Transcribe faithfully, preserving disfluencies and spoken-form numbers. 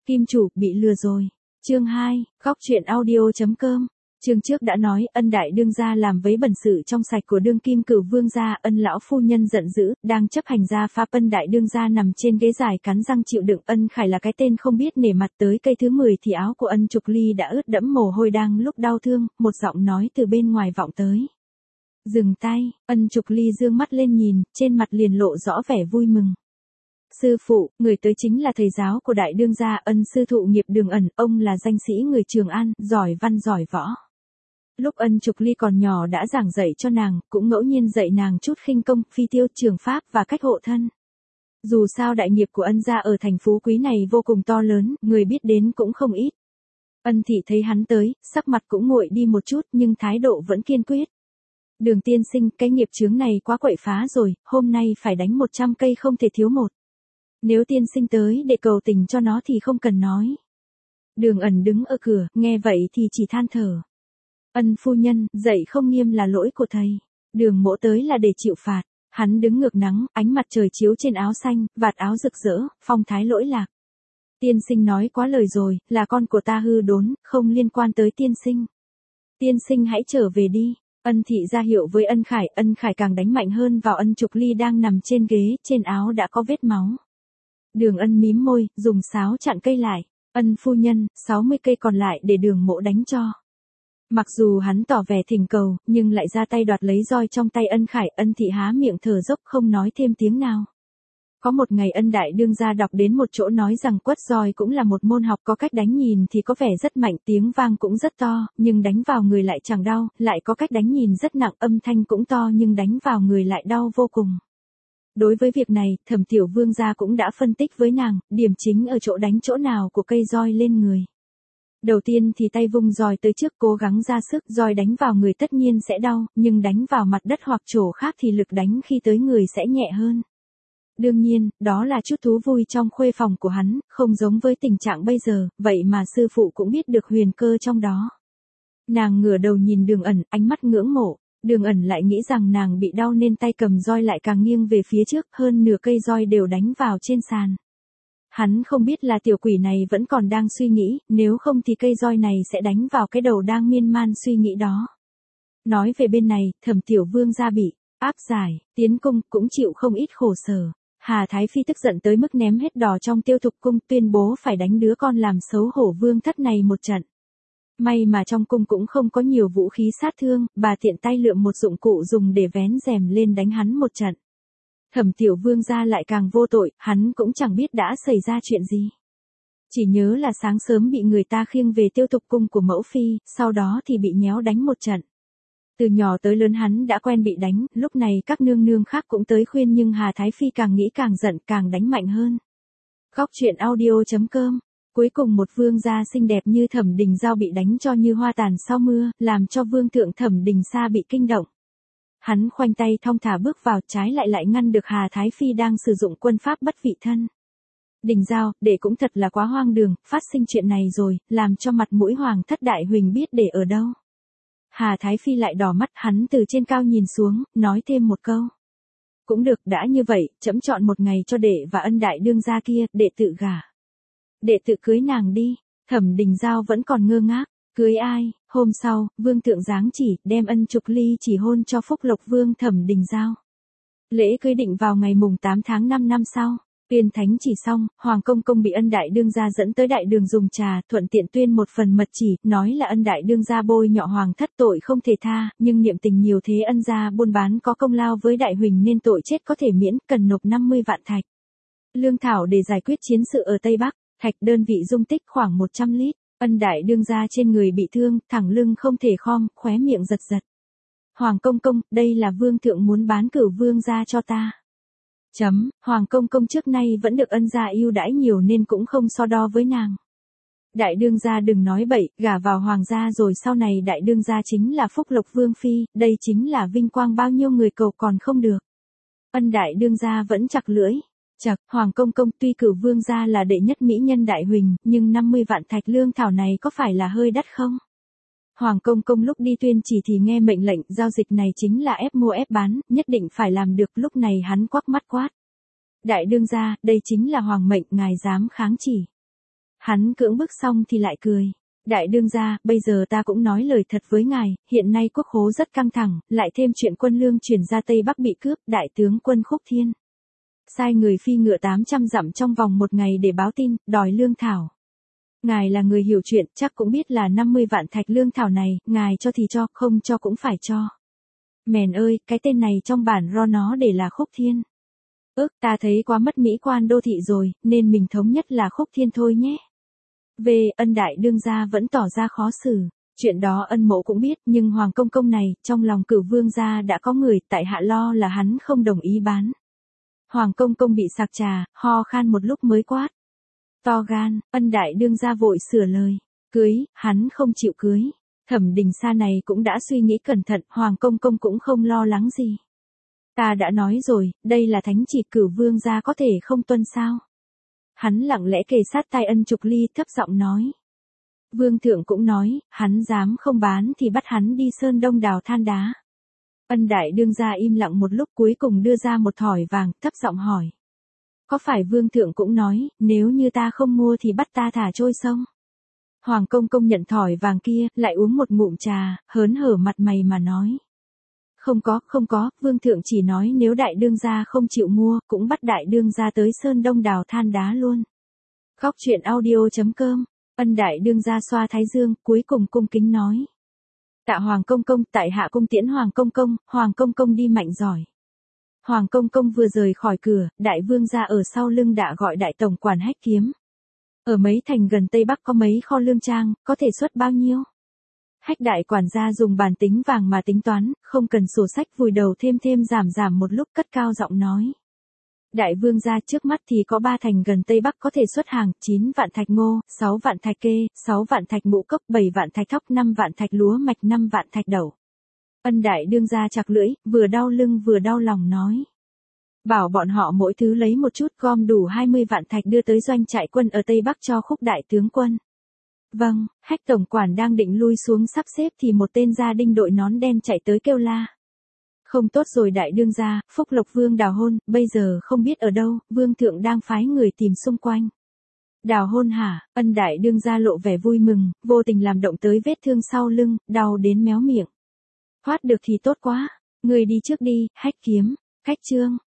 Kim chủ, bị lừa rồi. Chương hai, góc truyện audio chấm com. Chương trước đã nói, Ân đại đương gia làm vấy bẩn sự trong sạch của đương kim cửu vương gia, Ân lão phu nhân giận dữ, đang chấp hành gia pháp. Ân đại đương gia nằm trên ghế dài cắn răng chịu đựng. Ân Khải là cái tên không biết nể mặt. Tới cây thứ mười thì áo của Ân Trục Ly đã ướt đẫm mồ hôi. Đang lúc đau thương, một giọng nói từ bên ngoài vọng tới. Dừng tay. Ân Trục Ly dương mắt lên nhìn, trên mặt liền lộ rõ vẻ vui mừng. Sư phụ, người tới chính là thầy giáo của đại đương gia, Ân sư thụ Nghiệp Đường Ẩn. Ông là danh sĩ người Trường An, giỏi văn giỏi võ. Lúc Ân Trục Ly còn nhỏ đã giảng dạy cho nàng, cũng ngẫu nhiên dạy nàng chút khinh công, phi tiêu, trường pháp và cách hộ thân. Dù sao đại nghiệp của Ân gia ở thành Phú Quý này vô cùng to lớn, người biết đến cũng không ít. Ân thị thấy hắn tới, sắc mặt cũng nguội đi một chút nhưng thái độ vẫn kiên quyết. Đường tiên sinh, cái nghiệp chướng này quá quậy phá rồi, hôm nay phải đánh một trăm cây không thể thiếu một. Nếu tiên sinh tới để cầu tình cho nó thì không cần nói. Đường Ẩn đứng ở cửa, nghe vậy thì chỉ than thở. Ân phu nhân, dạy không nghiêm là lỗi của thầy. Đường mỗ tới là để chịu phạt. Hắn đứng ngược nắng, ánh mặt trời chiếu trên áo xanh, vạt áo rực rỡ, phong thái lỗi lạc. Tiên sinh nói quá lời rồi, là con của ta hư đốn, không liên quan tới tiên sinh. Tiên sinh hãy trở về đi. Ân thị ra hiệu với Ân Khải, Ân Khải càng đánh mạnh hơn vào Ân Trục Ly đang nằm trên ghế, trên áo đã có vết máu. Đường Ân mím môi, dùng sáo chặn cây lại. Ân phu nhân, sáu mươi cây còn lại để đường mỗ đánh cho. Mặc dù hắn tỏ vẻ thỉnh cầu, nhưng lại ra tay đoạt lấy roi trong tay Ân Khải. Ân thị há miệng thở dốc không nói thêm tiếng nào. Có một ngày Ân đại đương gia đọc đến một chỗ nói rằng quất roi cũng là một môn học, có cách đánh nhìn thì có vẻ rất mạnh, tiếng vang cũng rất to, nhưng đánh vào người lại chẳng đau, lại có cách đánh nhìn rất nặng, âm thanh cũng to nhưng đánh vào người lại đau vô cùng. Đối với việc này, Thẩm tiểu vương gia cũng đã phân tích với nàng, điểm chính ở chỗ đánh chỗ nào của cây roi lên người. Đầu tiên thì tay vung roi tới trước, cố gắng ra sức, roi đánh vào người tất nhiên sẽ đau, nhưng đánh vào mặt đất hoặc chỗ khác thì lực đánh khi tới người sẽ nhẹ hơn. Đương nhiên, đó là chút thú vui trong khuê phòng của hắn, không giống với tình trạng bây giờ, vậy mà sư phụ cũng biết được huyền cơ trong đó. Nàng ngửa đầu nhìn Đường Ẩn, ánh mắt ngưỡng mộ. Đường Ẩn lại nghĩ rằng nàng bị đau nên tay cầm roi lại càng nghiêng về phía trước, hơn nửa cây roi đều đánh vào trên sàn. Hắn không biết là tiểu quỷ này vẫn còn đang suy nghĩ, nếu không thì cây roi này sẽ đánh vào cái đầu đang miên man suy nghĩ đó. Nói về bên này, Thẩm tiểu vương gia bị áp giải, tiến cung, cũng chịu không ít khổ sở. Hà Thái Phi tức giận tới mức ném hết đỏ trong Tiêu Thục cung, tuyên bố phải đánh đứa con làm xấu hổ vương thất này một trận. May mà trong cung cũng không có nhiều vũ khí sát thương, bà tiện tay lượm một dụng cụ dùng để vén rèm lên đánh hắn một trận. Thẩm tiểu vương gia lại càng vô tội, hắn cũng chẳng biết đã xảy ra chuyện gì. Chỉ nhớ là sáng sớm bị người ta khiêng về Tiêu Thục cung của mẫu phi, sau đó thì bị nhéo đánh một trận. Từ nhỏ tới lớn hắn đã quen bị đánh, lúc này các nương nương khác cũng tới khuyên nhưng Hà Thái Phi càng nghĩ càng giận, càng đánh mạnh hơn. Góc truyện audio chấm com. Cuối cùng một vương gia xinh đẹp như Thẩm Đình Giao bị đánh cho như hoa tàn sau mưa, làm cho vương thượng Thẩm Đình Sa bị kinh động. Hắn khoanh tay thong thả bước vào, trái lại lại ngăn được Hà Thái Phi đang sử dụng quân pháp bất vị thân. Đình Giao, để cũng thật là quá hoang đường, phát sinh chuyện này rồi, làm cho mặt mũi hoàng thất đại huỳnh biết để ở đâu. Hà Thái Phi lại đỏ mắt, hắn từ trên cao nhìn xuống, nói thêm một câu. Cũng được, đã như vậy, trẫm chọn một ngày cho đệ và Ân đại đương gia kia, đệ tự gả. Đệ tự cưới nàng đi. Thẩm Đình Giao vẫn còn ngơ ngác. Cưới ai? Hôm sau, vương thượng giáng chỉ, đem Ân Trục Ly chỉ hôn cho Phúc Lộc vương Thẩm Đình Giao. Lễ cưới định vào ngày mùng tám tháng năm năm sau. Tuyên thánh chỉ xong, Hoàng Công Công bị Ân đại đương gia dẫn tới đại đường dùng trà, thuận tiện tuyên một phần mật chỉ, nói là Ân đại đương gia bôi nhọ hoàng thất tội không thể tha, nhưng niệm tình nhiều thế Ân gia buôn bán có công lao với đại huỳnh nên tội chết có thể miễn, cần nộp năm mươi vạn thạch lương thảo để giải quyết chiến sự ở Tây Bắc. Thạch đơn vị dung tích khoảng một trăm lít. Ân đại đương gia trên người bị thương, thẳng lưng không thể khom, khóe miệng giật giật. Hoàng Công Công, đây là vương thượng muốn bán cửu vương gia cho ta. Chấm, Hoàng Công Công trước nay vẫn được Ân gia ưu đãi nhiều nên cũng không so đo với nàng. Đại đương gia đừng nói bậy, gả vào hoàng gia rồi sau này đại đương gia chính là Phúc Lộc vương phi, đây chính là vinh quang bao nhiêu người cầu còn không được. Ân đại đương gia vẫn chặt lưỡi. Chật, Hoàng Công Công tuy cửu vương gia là đệ nhất mỹ nhân đại huỳnh, nhưng năm mươi vạn thạch lương thảo này có phải là hơi đắt không? Hoàng Công Công lúc đi tuyên chỉ thì nghe mệnh lệnh, giao dịch này chính là ép mua ép bán, nhất định phải làm được, lúc này hắn quắc mắt quát. Đại đương gia, đây chính là hoàng mệnh, ngài dám kháng chỉ. Hắn cưỡng bức xong thì lại cười. Đại đương gia, bây giờ ta cũng nói lời thật với ngài, hiện nay quốc khố rất căng thẳng, lại thêm chuyện quân lương chuyển ra Tây Bắc bị cướp, đại tướng quân Khúc Thiên sai người phi ngựa tám trăm dặm trong vòng một ngày để báo tin, đòi lương thảo. Ngài là người hiểu chuyện, chắc cũng biết là năm mươi vạn thạch lương thảo này, ngài cho thì cho, không cho cũng phải cho. Mèn ơi, cái tên này trong bản ro nó để là Khúc Thiên. Ước, ta thấy quá mất mỹ quan đô thị rồi, nên mình thống nhất là Khúc Thiên thôi nhé. Về, ân đại đương gia vẫn tỏ ra khó xử. Chuyện đó ân mộ cũng biết, nhưng Hoàng Công Công này, trong lòng Cửu Vương gia đã có người, tại hạ lo là hắn không đồng ý bán. Hoàng Công Công bị sặc trà, ho khan một lúc mới quát. To gan, ân đại đương gia vội sửa lời. Cưới, hắn không chịu cưới. Thẩm Đình Sa này cũng đã suy nghĩ cẩn thận, Hoàng Công Công cũng không lo lắng gì. Ta đã nói rồi, đây là thánh chỉ, Cửu Vương gia có thể không tuân sao. Hắn lặng lẽ kề sát tai Ân Trục Ly, thấp giọng nói. Vương thượng cũng nói, hắn dám không bán thì bắt hắn đi Sơn Đông đào than đá. Ân đại đương gia im lặng một lúc, cuối cùng đưa ra một thỏi vàng, thấp giọng hỏi. Có phải vương thượng cũng nói, nếu như ta không mua thì bắt ta thả trôi sông? Hoàng Công Công nhận thỏi vàng kia, lại uống một ngụm trà, hớn hở mặt mày mà nói. Không có, không có, vương thượng chỉ nói nếu đại đương gia không chịu mua, cũng bắt đại đương gia tới Sơn Đông đào than đá luôn. Góc truyện audio chấm com, ân đại đương gia xoa thái dương, cuối cùng cung kính nói. Tạ Hoàng Công Công, tại hạ cung tiễn Hoàng Công Công, Hoàng Công Công đi mạnh giỏi. Hoàng Công Công vừa rời khỏi cửa, đại vương gia ở sau lưng đã gọi đại tổng quản Hách Kiếm. Ở mấy thành gần Tây Bắc có mấy kho lương trang, có thể xuất bao nhiêu? Hách đại quản gia dùng bàn tính vàng mà tính toán, không cần sổ sách, vùi đầu thêm thêm giảm giảm một lúc, cất cao giọng nói. Đại vương gia, trước mắt thì có ba thành gần Tây Bắc có thể xuất hàng, chín vạn thạch ngô, sáu vạn thạch kê, sáu vạn thạch ngũ cốc, bảy vạn thạch thóc, năm vạn thạch lúa mạch, năm vạn thạch đậu. Ân đại đương gia chặt lưỡi, vừa đau lưng vừa đau lòng nói. Bảo bọn họ mỗi thứ lấy một chút, gom đủ hai mươi vạn thạch đưa tới doanh trại quân ở Tây Bắc cho Khúc đại tướng quân. Vâng, Hách tổng quản đang định lui xuống sắp xếp thì một tên gia đinh đội nón đen chạy tới kêu la. Không tốt rồi đại đương gia, Phúc Lộc Vương Đào Hôn, bây giờ không biết ở đâu, vương thượng đang phái người tìm xung quanh. Đào Hôn hả? Ân đại đương gia lộ vẻ vui mừng, vô tình làm động tới vết thương sau lưng, đau đến méo miệng. Thoát được thì tốt quá, người đi trước đi, Hách Kiếm. Cách chương